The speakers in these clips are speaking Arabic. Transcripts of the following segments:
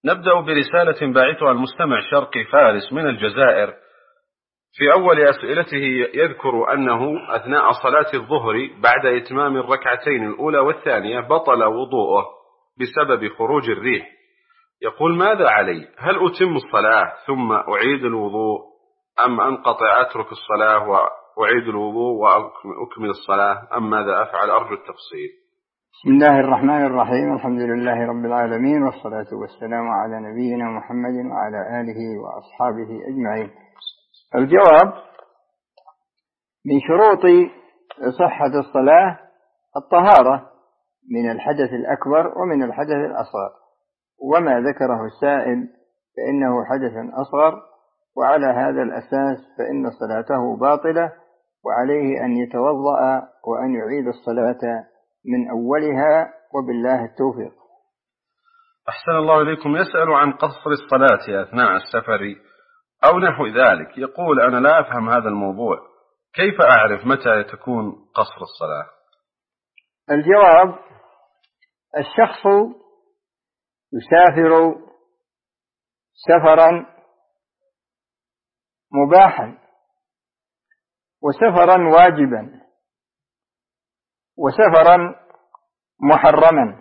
نبدأ برسالة باعثها المستمع شرقي فارس من الجزائر. في أول أسئلته يذكر أنه أثناء صلاة الظهر بعد إتمام الركعتين الأولى والثانية بطل وضوءه بسبب خروج الريح. يقول: ماذا علي؟ هل أتم الصلاة ثم أعيد الوضوء أم أنقطع أترك الصلاة وأعيد الوضوء وأكمل الصلاة أم ماذا أفعل؟ أرجو التفصيل. بسم الله الرحمن الرحيم. الحمد لله رب العالمين، والصلاة والسلام على نبينا محمد وعلى آله وأصحابه أجمعين. الجواب: من شروط صحة الصلاة الطهارة من الحدث الأكبر ومن الحدث الأصغر، وما ذكره السائل فإنه حدث أصغر، وعلى هذا الأساس فإن صلاته باطلة، وعليه أن يتوضأ وأن يعيد الصلاة من أولها، وبالله التوفيق. أحسن الله إليكم. يسأل عن قصر الصلاة أثناء السفر أو نحو ذلك. يقول: أنا لا أفهم هذا الموضوع، كيف أعرف متى تكون قصر الصلاة؟ الجواب: الشخص يسافر سفرا مباحا وسفرا واجبا وسفرا محرما،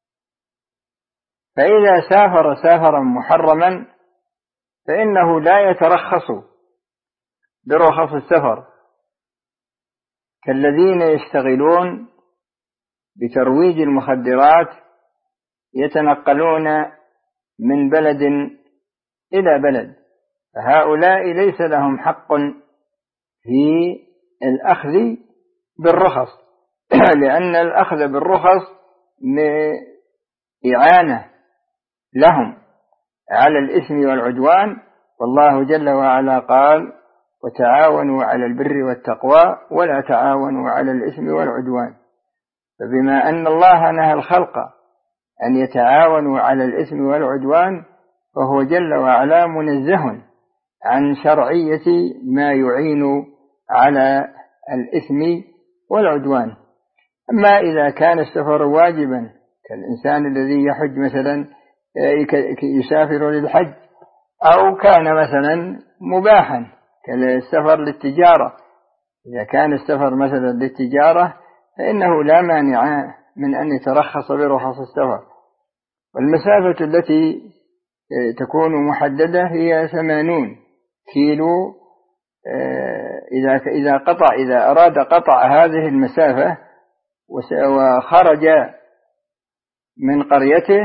فإذا سافر سافرا محرما فإنه لا يترخص برخص السفر، كالذين يشتغلون بترويج المخدرات يتنقلون من بلد إلى بلد، فهؤلاء ليس لهم حق في الأخذ بالرخص، لأن الأخذ بالرخص إعانة لهم على الإثم والعدوان، والله جل وعلا قال: وتعاونوا على البر والتقوى ولا تعاونوا على الإثم والعدوان. فبما أن الله نهى الخلق أن يتعاونوا على الإثم والعدوان، فهو جل وعلا منزه عن شرعية ما يعين على الإثم والعدوان. أما إذا كان السفر واجبا، كالإنسان الذي يحج مثلا يسافر للحج، أو كان مثلا مباحا كالسفر للتجارة، إذا كان السفر مثلا للتجارة فإنه لا مانع من أن يترخص برخص السفر. والمسافة التي تكون محددة هي 80 كيلو. إذا أراد قطع هذه المسافة وخرج من قريته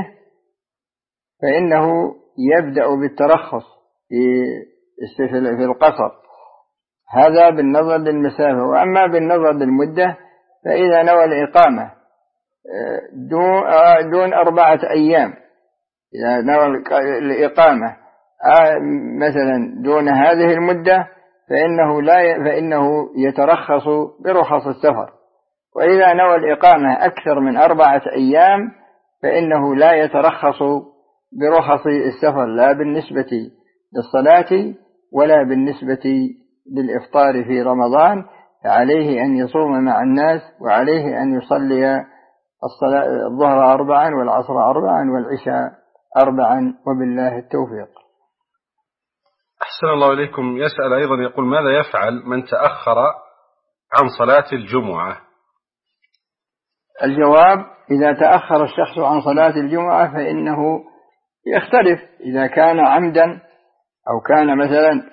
فإنه يبدأ بالترخص في القصر، هذا بالنظر للمسافة. وأما بالنظر للمدة فإذا نوى الإقامة دون 4 أيام، إذا نوى الإقامة مثلا دون هذه المدة فإنه يترخص برخص السفر. وإذا نوى الإقامة أكثر من 4 أيام فإنه لا يترخص برخص السفر، لا بالنسبة للصلاة ولا بالنسبة للإفطار في رمضان، فعليه أن يصوم مع الناس، وعليه أن يصلي الظهر 4 والعصر 4 والعشاء 4، وبالله التوفيق. أحسن الله إليكم. يسأل أيضا، يقول: ماذا يفعل من تأخر عن صلاة الجمعة؟ الجواب: إذا تأخر الشخص عن صلاة الجمعة فإنه يختلف، إذا كان عمدا أو كان مثلا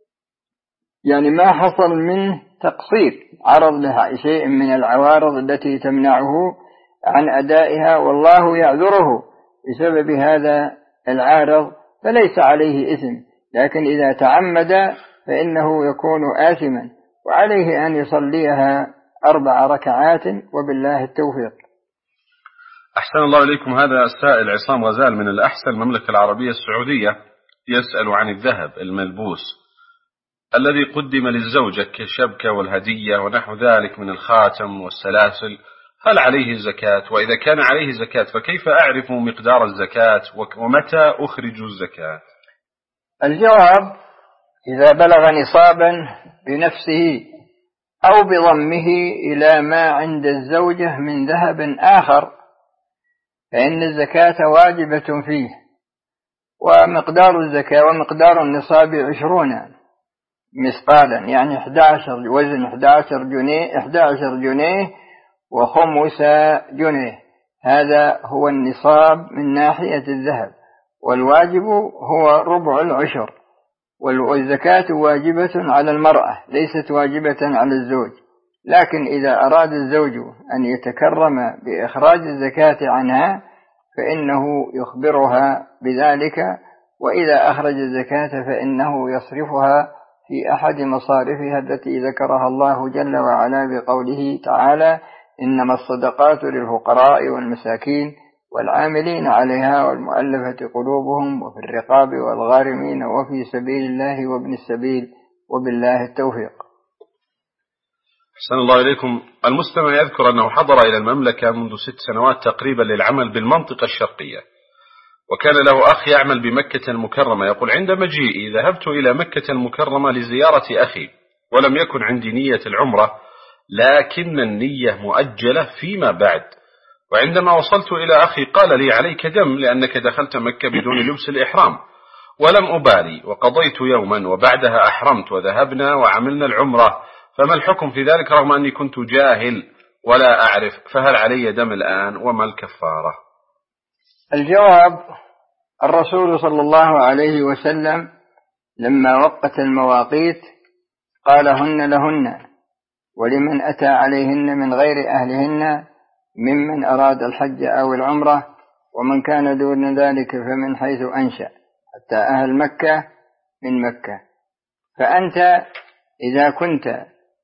ما حصل منه تقصير، عرض له شيء من العوارض التي تمنعه عن أدائها والله يعذره بسبب هذا العارض، فليس عليه إثم. لكن إذا تعمد فإنه يكون آثما، وعليه أن يصليها 4 ركعات، وبالله التوفيق. أحسن الله إليكم. هذا السائل عصام غزال من الأحسن المملكة العربية السعودية، يسأل عن الذهب الملبوس الذي قدم للزوجة كشبكة والهدية ونحو ذلك من الخاتم والسلاسل، هل عليه زكاة؟ وإذا كان عليه زكاة فكيف أعرف مقدار الزكاة ومتى أخرج الزكاة؟ الجواب: إذا بلغ نصابا بنفسه أو بضمه إلى ما عند الزوجة من ذهب آخر فإن الزكاة واجبة فيه، ومقدار الزكاة ومقدار النصاب 20 مثقالا، يعني 11 وزن 11 جنيه وخمس جنيه. هذا هو النصاب من ناحية الذهب، والواجب هو ربع العشر. والزكاة واجبة على المرأة ليست واجبة على الزوج، لكن إذا أراد الزوج أن يتكرم بإخراج الزكاة عنها فإنه يخبرها بذلك، وإذا أخرج الزكاة فإنه يصرفها في أحد مصارفها التي ذكرها الله جل وعلا بقوله تعالى: إنما الصدقات للفقراء والمساكين والعاملين عليها والمؤلفة قلوبهم وفي الرقاب والغارمين وفي سبيل الله وابن السبيل وبالله التوفيق. أحسن الله إليكم. المستمع يذكر أنه حضر إلى المملكة منذ 6 سنوات تقريبا للعمل بالمنطقة الشرقية، وكان له أخ يعمل بمكة المكرمة. يقول: عند مجيئي ذهبت إلى مكة المكرمة لزيارة أخي، ولم يكن عندي نية العمرة، لكن النية مؤجلة فيما بعد. وعندما وصلت إلى أخي قال لي: عليك دم لأنك دخلت مكة بدون لبس الإحرام. ولم أبالي، وقضيت يوما وبعدها أحرمت وذهبنا وعملنا العمرة. فما الحكم في ذلك رغم أني كنت جاهل ولا أعرف؟ فهل علي دم الآن وما الكفارة؟ الجواب: الرسول صلى الله عليه وسلم لما وقت المواقيت قال: هن لهن ولمن أتى عليهن من غير أهلهن ممن أراد الحج أو العمرة، ومن كان دون ذلك فمن حيث أنشأ، حتى أهل مكة من مكة. فأنت إذا كنت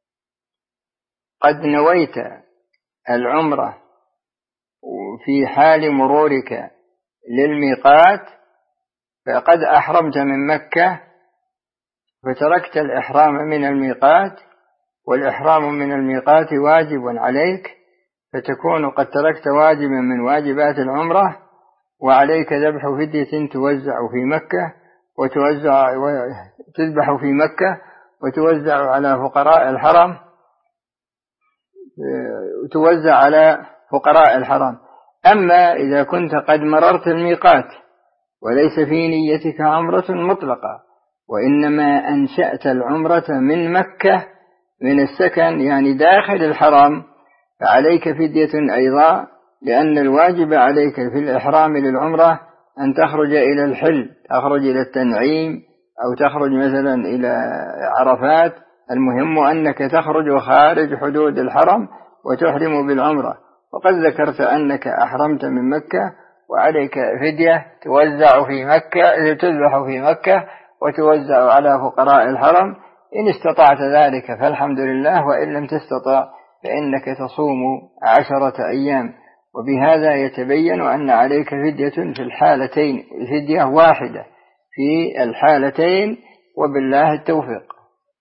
قد نويت العمرة في حال مرورك للميقات فقد أحرمت من مكة، فتركت الإحرام من الميقات، والإحرام من الميقات واجب عليك، فتكون قد تركت واجبا من واجبات العمرة، وعليك ذبح فدية توزع في مكة تذبح في مكة وتوزع على فقراء الحرم أما إذا كنت قد مررت الميقات وليس في نيتك عمرة مطلقة، وإنما أنشأت العمرة من مكة من السكن يعني داخل الحرم، فعليك فدية أيضا، لأن الواجب عليك في الإحرام للعمرة أن تخرج إلى الحل، تخرج إلى التنعيم أو تخرج مثلا إلى عرفات. المهم أنك تخرج خارج حدود الحرم وتحرم بالعمرة. وقد ذكرت أنك أحرمت من مكة وعليك فدية توزع في مكة، تذبح في مكة وتوزع على فقراء الحرم. إن استطعت ذلك فالحمد لله، وإن لم تستطع فإنك تصوم 10 أيام. وبهذا يتبين أن عليك فدية في الحالتين، فدية واحدة في الحالتين، وبالله التوفيق.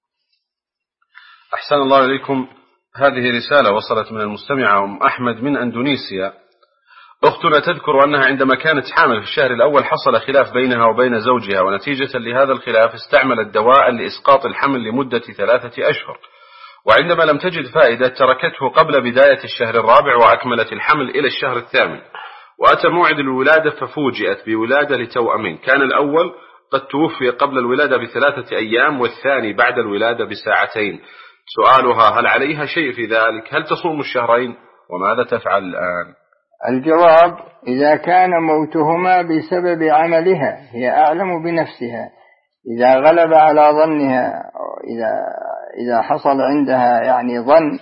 أحسن الله إليكم. هذه رسالة وصلت من المستمعة أم أحمد من أندونيسيا. أختنا تذكر أنها عندما كانت حامل في الشهر الأول حصل خلاف بينها وبين زوجها، ونتيجة لهذا الخلاف استعملت دواء لإسقاط الحمل لمدة 3 أشهر، وعندما لم تجد فائدة تركته قبل بداية الشهر الرابع وأكملت الحمل إلى الشهر الثامن، وأتى موعد الولادة ففوجئت بولادة لتوأمين، كان الأول قد توفي قبل الولادة ب3 أيام والثاني بعد الولادة ب2 ساعات. سؤالها: هل عليها شيء في ذلك؟ هل تصوم الشهرين؟ وماذا تفعل الآن؟ الجواب: إذا كان موتهما بسبب عملها هي أعلم بنفسها. إذا غلب على ظنها، إذا حصل عندها يعني ظن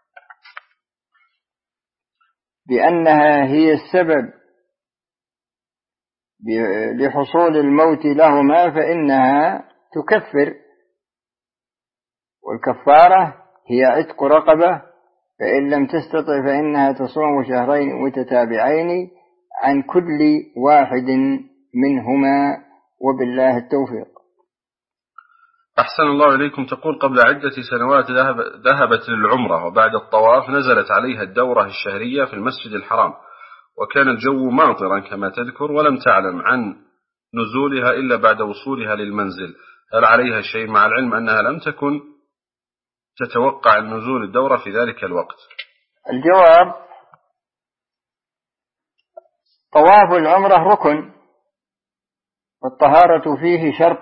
بأنها هي السبب لحصول الموت لهما فإنها تكفر، والكفارة هي عتق رقبة، فإن لم تستطع فإنها تصوم 2 شهرين متتابعين عن كل واحد منهما، وبالله التوفيق. أحسن الله إليكم. تقول: قبل عدة سنوات ذهبت للعمرة، وبعد الطواف نزلت عليها الدورة الشهرية في المسجد الحرام، وكان الجو ماطرا كما تذكر، ولم تعلم عن نزولها إلا بعد وصولها للمنزل. هل عليها شيء مع العلم أنها لم تكن تتوقع النزول الدورة في ذلك الوقت؟ الجواب: طواف العمرة ركن، فالطهارة فيه شرط،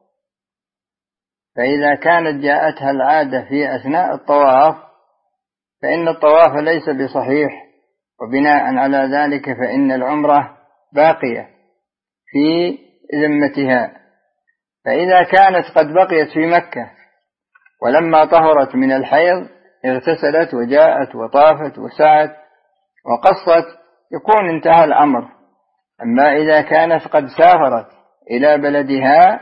فإذا كانت جاءتها العادة في أثناء الطواف فإن الطواف ليس بصحيح، وبناء على ذلك فإن العمرة باقية في ذمتها. فإذا كانت قد بقيت في مكة ولما طهرت من الحيض اغتسلت وجاءت وطافت وسعت وقصت يكون انتهى الأمر. أما إذا كانت قد سافرت إلى بلدها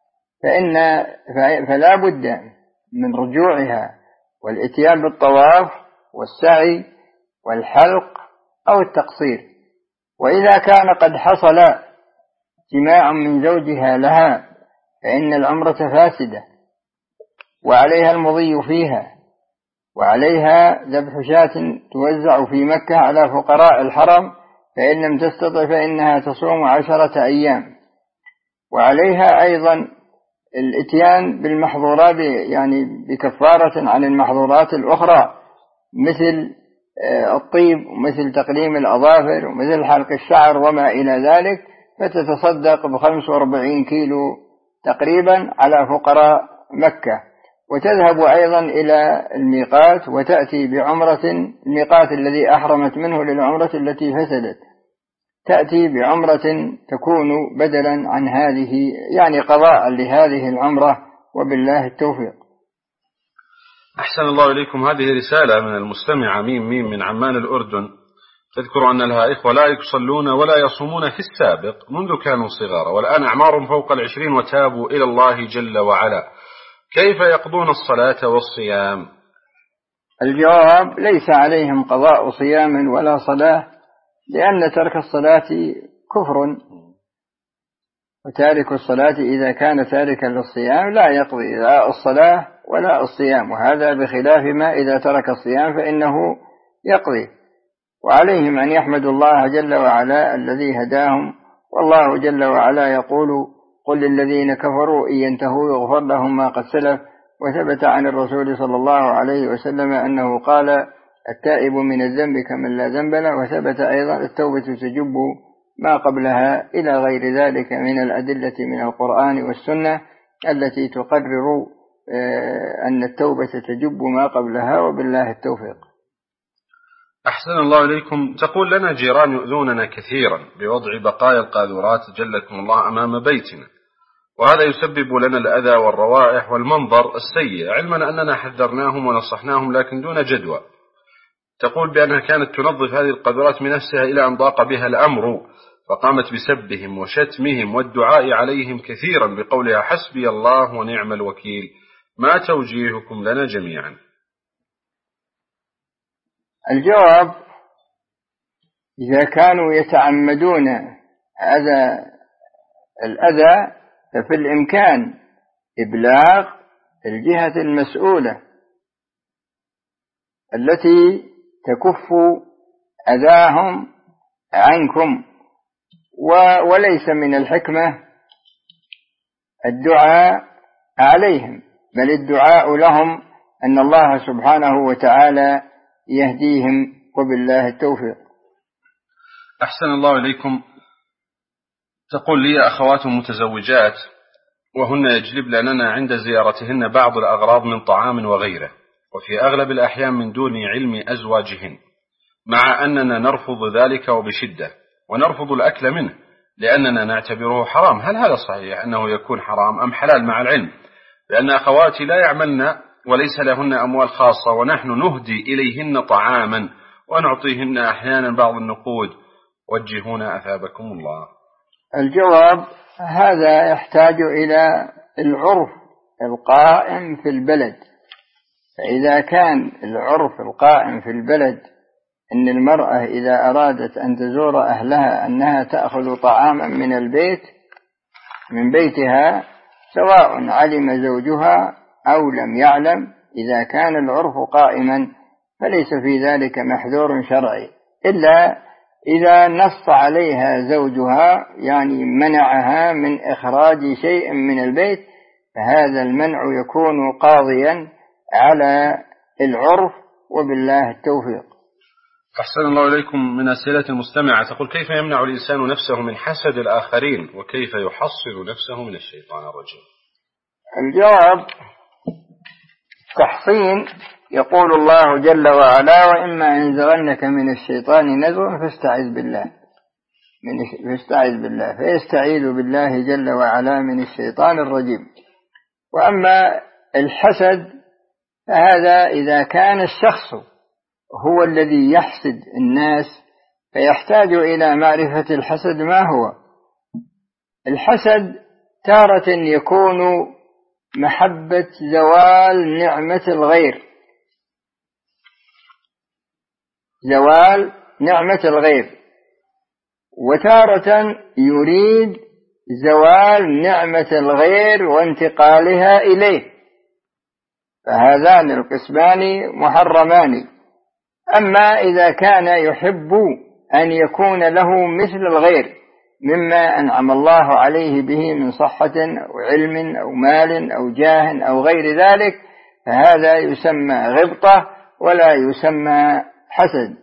فلا بد من رجوعها والإتيان بالطواف والسعي والحلق أو التقصير. وإذا كان قد حصل اجتماع من زوجها لها فإن العمرة فاسدة وعليها المضي فيها، وعليها ذبح شاة توزع في مكة على فقراء الحرم، فإن لم تستطع فإنها تصوم 10 أيام. وعليها أيضا الاتيان بالمحظورات، يعني بكفارة عن المحظورات الأخرى مثل الطيب ومثل تقليم الأظافر ومثل حلق الشعر وما إلى ذلك، فتتصدق ب45 كيلو تقريبا على فقراء مكة. وتذهب أيضا إلى الميقات وتأتي بعمرة، الميقات الذي أحرمت منه للعمرة التي فسدت، تأتي بعمرة تكون بدلا عن هذه، يعني قضاء لهذه العمرة، وبالله التوفيق. أحسن الله إليكم. هذه رسالة من المستمعة ميم من عمان الأردن، تذكر أن لها إخوة لا يصلون ولا يصومون في السابق منذ كانوا صغارا، والآن أعمارهم فوق 20 وتابوا إلى الله جل وعلا، كيف يقضون الصلاة والصيام؟ الجواب: ليس عليهم قضاء صيام ولا صلاة، لأن ترك الصلاة كفر، وتارك الصلاة إذا كان تاركا للصيام لا يقضي لا الصلاة ولا الصيام، وهذا بخلاف ما إذا ترك الصيام فإنه يقضي. وعليهم أن يحمدوا الله جل وعلا الذي هداهم، والله جل وعلا يقول: قل للذين كفروا إن ينتهوا يغفر لهم ما قد سلف. وثبت عن الرسول صلى الله عليه وسلم أنه قال: التائب من الذنب كمن لا ذنب له. وثبت أيضا: التوبة تجب ما قبلها، إلى غير ذلك من الأدلة من القرآن والسنة التي تقرر أن التوبة تجب ما قبلها، وبالله التوفيق. أحسن الله إليكم. تقول: لنا جيران يؤذوننا كثيرا بوضع بقايا القاذورات جلكم الله أمام بيتنا، وهذا يسبب لنا الأذى والروائح والمنظر السيء، علما أننا حذرناهم ونصحناهم لكن دون جدوى. تقول بأنها كانت تنظف هذه القاذورات من نفسها إلى أن ضاق بها الأمر، فقامت بسبهم وشتمهم والدعاء عليهم كثيرا بقولها: حسبي الله ونعم الوكيل. ما توجيهكم لنا جميعا؟ الجواب: إذا كانوا يتعمدون هذا الأذى ففي الإمكان إبلاغ الجهة المسؤولة التي تكف أذاهم عنكم، وليس من الحكمة الدعاء عليهم، بل الدعاء لهم أن الله سبحانه وتعالى يهديهم، وبالله التوفيق. أحسن الله إليكم. تقول لي أخوات متزوجات وهن يجلب لنا عند زيارتهن بعض الأغراض من طعام وغيره، وفي أغلب الأحيان من دون علم أزواجهن، مع أننا نرفض ذلك وبشدة، ونرفض الأكل منه لأننا نعتبره حرام. هل هذا صحيح أنه يكون حرام أم حلال مع العلم؟ لأن أخواتي لا يعملن وليس لهن أموال خاصة، ونحن نهدي إليهن طعاما ونعطيهن أحيانا بعض النقود. وجهونا أثابكم الله. الجواب: هذا يحتاج إلى العرف القائم في البلد. فإذا كان العرف القائم في البلد أن المرأة إذا أرادت أن تزور أهلها أنها تأخذ طعاما من البيت من بيتها، سواء علم زوجها أو لم يعلم، إذا كان العرف قائما فليس في ذلك محذور شرعي، إلا إذا نص عليها زوجها، يعني منعها من إخراج شيء من البيت، فهذا المنع يكون قاضيا على العرف، وبالله التوفيق. أحسن الله إليكم. من أسئلة المستمعة تقول: كيف يمنع الإنسان نفسه من حسد الآخرين، وكيف يحصن نفسه من الشيطان الرجيم؟ الجواب: تحصين يقول الله جل وعلا: وإما ينزغنك من الشيطان نزغ فاستعذ بالله فيستعيذ بالله جل وعلا من الشيطان الرجيم. وأما الحسد فهذا إذا كان الشخص هو الذي يحسد الناس فيحتاج إلى معرفة الحسد ما هو. الحسد تارة يكون محبة زوال نعمة الغير، زوال نعمة الغير، وتارة يريد زوال نعمة الغير وانتقالها إليه، فهذان القسمان محرمان. أما إذا كان يحب أن يكون له مثل الغير مما أنعم الله عليه به من صحة أو علم أو مال أو جاه أو غير ذلك، فهذا يسمى غبطة ولا يسمى حسد.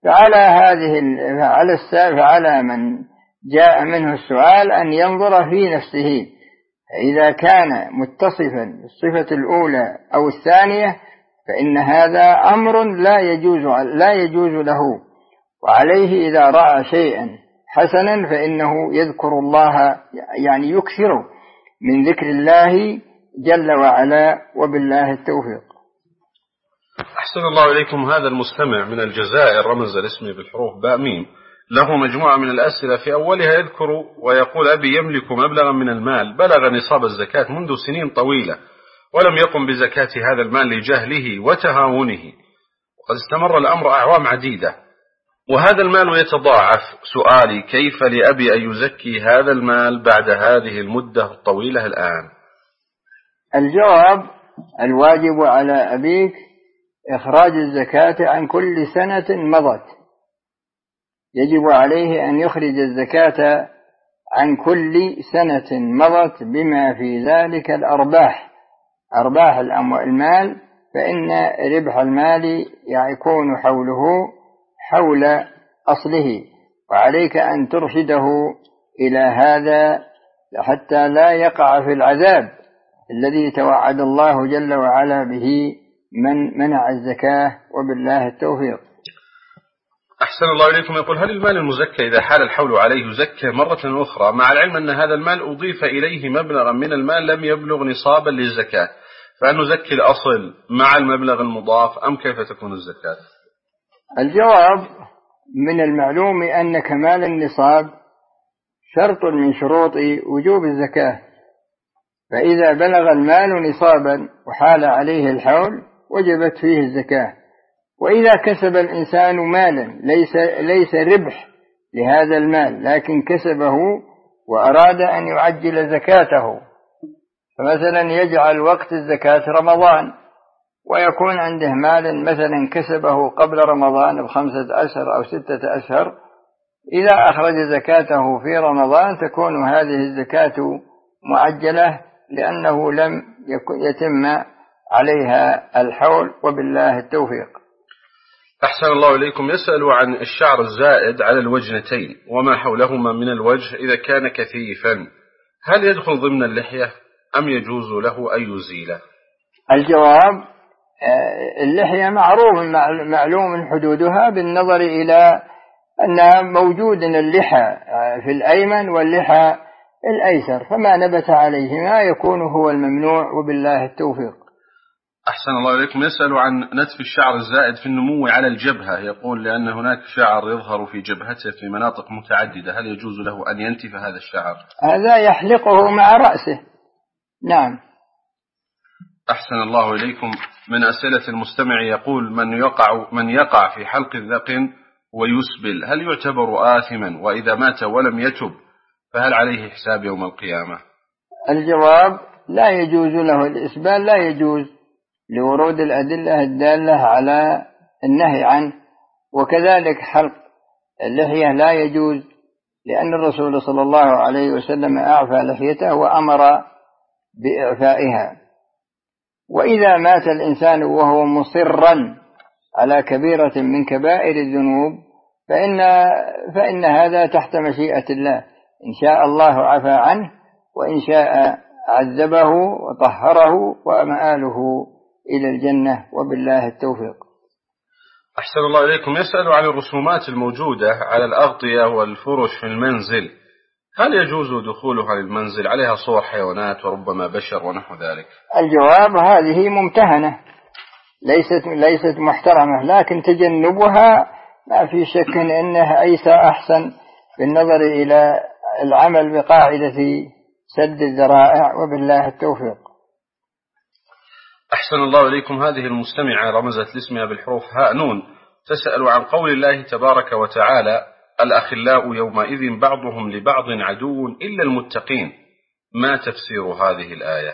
فعلى من جاء منه السؤال أن ينظر في نفسه، فإذا كان متصفا بالصفة الأولى أو الثانية فإن هذا أمر لا يجوز له، وعليه إذا رأى شيئا حسنا فإنه يذكر الله، يعني يكثر من ذكر الله جل وعلا، وبالله التوفيق. أحسن الله إليكم. هذا المستمع من الجزائر رمز الاسم بالحروف باء ميم، له مجموعة من الأسئلة، في أولها يذكر ويقول: أبي يملك مبلغا من المال بلغ نصاب الزكاة منذ سنين طويلة، ولم يقم بزكاة هذا المال لجهله وتهاونه، وقد استمر الأمر أعوام عديدة، وهذا المال يتضاعف. سؤالي: كيف لأبي أن يزكي هذا المال بعد هذه المدة الطويلة الآن؟ الجواب: الواجب على أبيك إخراج الزكاة عن كل سنة مضت، يجب عليه أن يخرج الزكاة عن كل سنة مضت بما في ذلك أرباح المال، فإن ربح المال يكون حوله حول أصله، وعليك أن ترشده إلى هذا حتى لا يقع في العذاب الذي توعد الله جل وعلا به من منع الزكاة، وبالله التوفيق. أحسن الله إليكم. يقول: هل المال المزكى إذا حال الحول عليه يزكى مرة أخرى، مع العلم أن هذا المال أضيف إليه مبلغا من المال لم يبلغ نصابا للزكاة، فهل نزكي الأصل مع المبلغ المضاف أم كيف تكون الزكاة؟ الجواب: من المعلوم أن كمال النصاب شرط من شروط وجوب الزكاة، فإذا بلغ المال نصابا وحال عليه الحول وجبت فيه الزكاة. وإذا كسب الإنسان مالا ليس ربح لهذا المال لكن كسبه وأراد أن يعجل زكاته، فمثلا يجعل وقت الزكاة رمضان، ويكون عنده مال مثلا كسبه قبل رمضان ب5 أشهر أو 6 أشهر، إذا أخرج زكاته في رمضان تكون هذه الزكاة معجلة لأنه لم يتم عليها الحول، وبالله التوفيق. أحسن الله إليكم. يسأل عن الشعر الزائد على الوجنتين وما حولهما من الوجه إذا كان كثيفا، هل يدخل ضمن اللحية أم يجوز له أن يزيله؟ الجواب: اللحية معلوم حدودها بالنظر إلى أن موجود اللحى في الأيمن واللحى الأيسر، فما نبت عليهما يكون هو الممنوع، وبالله التوفيق. أحسن الله إليكم. يسأل عن نتف الشعر الزائد في النمو على الجبهة، يقول: لأن هناك شعر يظهر في جبهته في مناطق متعددة، هل يجوز له أن ينتف هذا الشعر؟ هذا يحلقه مع رأسه. نعم. أحسن الله إليكم. من أسئلة المستمع يقول: من يقع في حلق الذقن ويسبل هل يعتبر آثما؟ وإذا مات ولم يتب فهل عليه حساب يوم القيامة؟ الجواب: لا يجوز له الإسبال، لا يجوز لورود الأدلة الدالة على النهي عنه، وكذلك حلق اللحية لا يجوز، لأن الرسول صلى الله عليه وسلم أعفى لحيته وأمر بإعفائها. وإذا مات الإنسان وهو مصرا على كبيرة من كبائر الذنوب فإن هذا تحت مشيئة الله، إن شاء الله عفى عنه، وإن شاء عذبه وطهره ومآله إلى الجنة، وبالله التوفيق. أحسن الله إليكم. يسأل عن الرسومات الموجودة على الأغطية والفرش في المنزل، هل يجوز دخولها للمنزل؟ عليها صور حيوانات وربما بشر ونحو ذلك. الجواب: هذه ممتهنة، ليست محترمة، لكن تجنبها ما في شك أنه أحسن بالنظر إلى العمل بقاعدة سد الذرائع، وبالله التوفيق. أحسن الله إليكم. هذه المستمعة رمزت لاسمها بالحروف هاء نون، تسأل عن قول الله تبارك وتعالى: الأخلاء يومئذ بعضهم لبعض عدو إلا المتقين، ما تفسير هذه الآية؟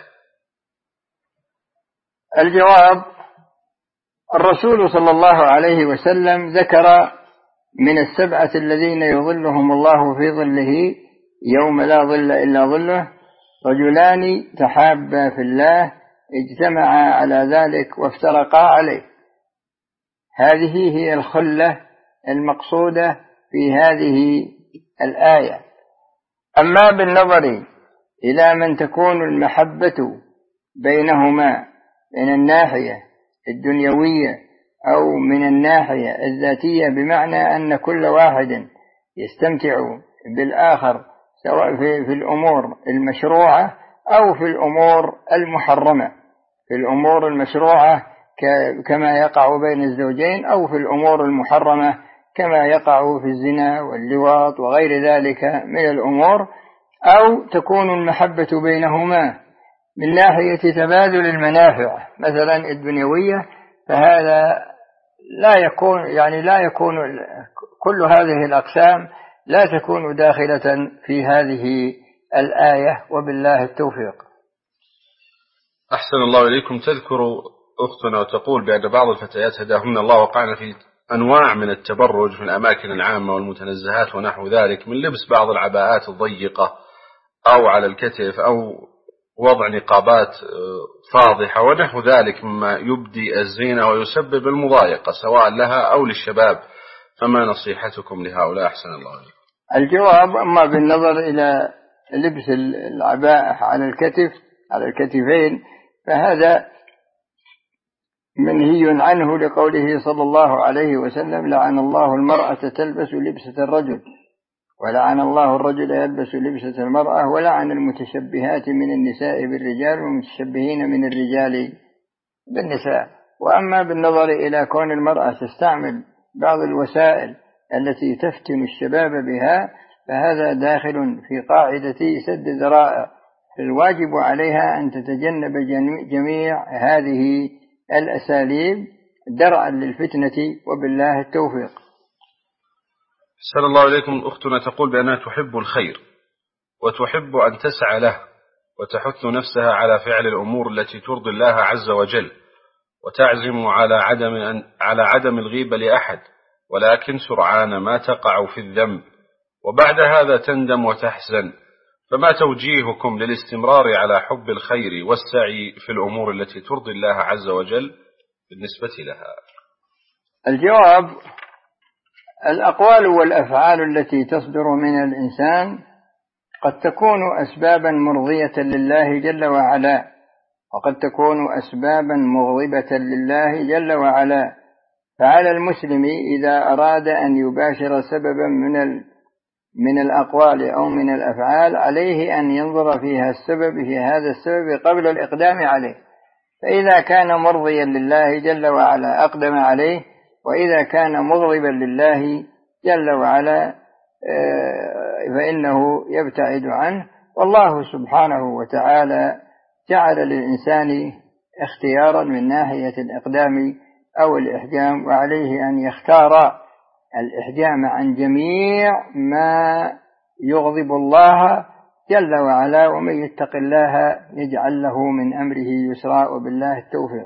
الجواب: الرسول صلى الله عليه وسلم ذكر من السبعة الذين يظلهم الله في ظله يوم لا ظل إلا ظله: رجلان تحابا في الله اجتمعا على ذلك وافترقا عليه. هذه هي الخلة المقصودة في هذه الآية. أما بالنظر إلى من تكون المحبة بينهما من الناحية الدنيوية أو من الناحية الذاتية، بمعنى أن كل واحد يستمتع بالآخر سواء في الأمور المشروعة أو في الأمور المحرمة، في الأمور المشروعة كما يقع بين الزوجين، أو في الأمور المحرمة كما يقع في الزنا واللواط وغير ذلك من الأمور، أو تكون المحبة بينهما من ناحية تبادل المنافع مثلا الدنيوية، فهذا لا يكون كل هذه الأقسام لا تكون داخلة في هذه الآية، وبالله التوفيق. أحسن الله إليكم. تذكر أختنا وتقول بأن بعض الفتيات هداهن الله وقعنا في أنواع من التبرج في الأماكن العامة والمتنزهات ونحو ذلك، من لبس بعض العباءات الضيقة أو على الكتف أو وضع نقابات فاضحة ونحو ذلك مما يبدي الزينة ويسبب المضايقة سواء لها أو للشباب، فما نصيحتكم لهؤلاء؟ أحسن الله إليكم. الجواب: أما بالنظر إلى لبس العباءة على الكتفين فهذا منهي عنه، لقوله صلى الله عليه وسلم: لعن الله المرأة تلبس لبسة الرجل، ولعن الله الرجل يلبس لبسة المرأة، ولعن المتشبهات من النساء بالرجال والمتشبهين من الرجال بالنساء. وأما بالنظر إلى كون المرأة تستعمل بعض الوسائل التي تفتن الشباب بها، فهذا داخل في قاعدة سد الذرائع، الواجب عليها أن تتجنب جميع هذه الأساليب درعا للفتنة، وبالله التوفيق. أحسن الله إليكم. أختنا تقول بأنها تحب الخير وتحب أن تسعى له وتحث نفسها على فعل الأمور التي ترضي الله عز وجل، وتعزم على عدم الغيبة لأحد، ولكن سرعان ما تقع في الذنب وبعد هذا تندم وتحزن، فما توجيهكم للاستمرار على حب الخير والسعي في الأمور التي ترضي الله عز وجل بالنسبة لها؟ الجواب: الأقوال والأفعال التي تصدر من الإنسان قد تكون أسبابا مرضية لله جل وعلا، وقد تكون أسبابا مغضبة لله جل وعلا، فعلى المسلم إذا أراد أن يباشر سببا من الأقوال أو من الأفعال عليه أن ينظر في هذا السبب قبل الإقدام عليه، فإذا كان مرضيا لله جل وعلا أقدم عليه، وإذا كان مغضبا لله جل وعلا فإنه يبتعد عنه. والله سبحانه وتعالى جعل للإنسان اختيارا من ناحية الإقدام أو الإحجام، وعليه أن يختار الإحجام عن جميع ما يغضب الله جل وعلا، ومن يتق الله يجعل له من أمره يسرا، وبالله التوفيق.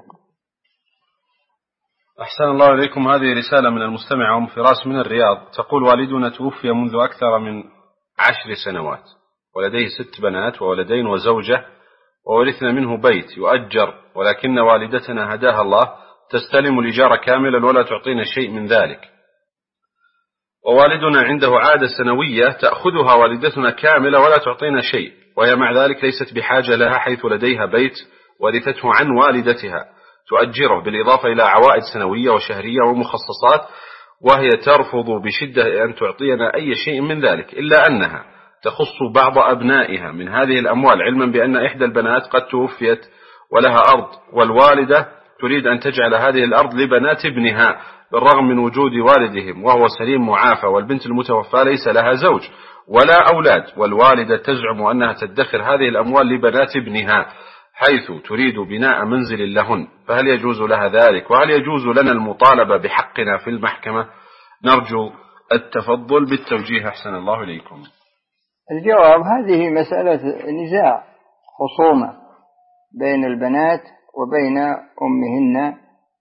أحسن الله إليكم. هذه رسالة من المستمع أم فراس من الرياض، تقول: والدنا توفي منذ أكثر من 10 سنوات، ولديه 6 بنات وولدين وزوجة، وورثنا منه بيت يؤجر، ولكن والدتنا هداها الله تستلم الإيجار كاملا ولا تعطينا شيء من ذلك، ووالدنا عنده عادة سنوية تأخذها والدتنا كاملة ولا تعطينا شيء، وهي مع ذلك ليست بحاجة لها حيث لديها بيت ورثته عن والدتها تؤجره بالإضافة إلى عوائد سنوية وشهرية ومخصصات، وهي ترفض بشدة أن تعطينا أي شيء من ذلك، إلا أنها تخص بعض أبنائها من هذه الأموال، علما بأن إحدى البنات قد توفيت ولها أرض، والوالدة تريد أن تجعل هذه الأرض لبنات ابنها بالرغم من وجود والدهم وهو سليم معافى، والبنت المتوفى ليس لها زوج ولا أولاد، والوالدة تزعم أنها تدخر هذه الأموال لبنات ابنها حيث تريد بناء منزل لهن، فهل يجوز لها ذلك؟ وهل يجوز لنا المطالبة بحقنا في المحكمة؟ نرجو التفضل بالتوجيه أحسن الله إليكم. الجواب: هذه مسألة نزاع، خصومة بين البنات وبين أمهن،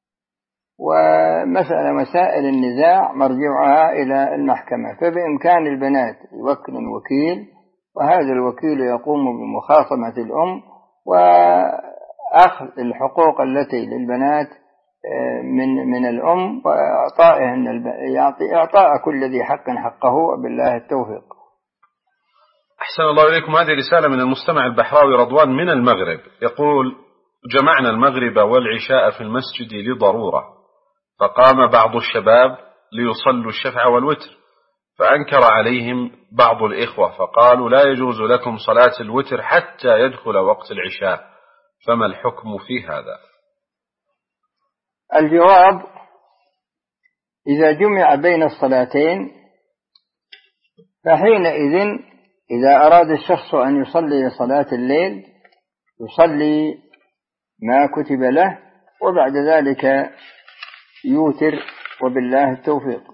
مسائل النزاع مرجعها إلى المحكمة، فبإمكان البنات يوكلن وكيل، وهذا الوكيل يقوم بمخاصمة الأم وأخذ الحقوق التي للبنات من الأم وإعطائهن إعطاء كل ذي حق حقه، وبالله التوفيق. أحسن الله إليكم. هذه رسالة من المستمع البحراوي رضوان من المغرب، يقول: جمعنا المغرب والعشاء في المسجد لضرورة، فقام بعض الشباب ليصلوا الشفع والوتر، فأنكر عليهم بعض الإخوة فقالوا: لا يجوز لكم صلاة الوتر حتى يدخل وقت العشاء، فما الحكم في هذا؟ الجواب: إذا جمع بين الصلاتين فحينئذ إذا أراد الشخص أن يصلي صلاة الليل يصلي ما كتب له، وبعد ذلك يوتر، وبالله التوفيق.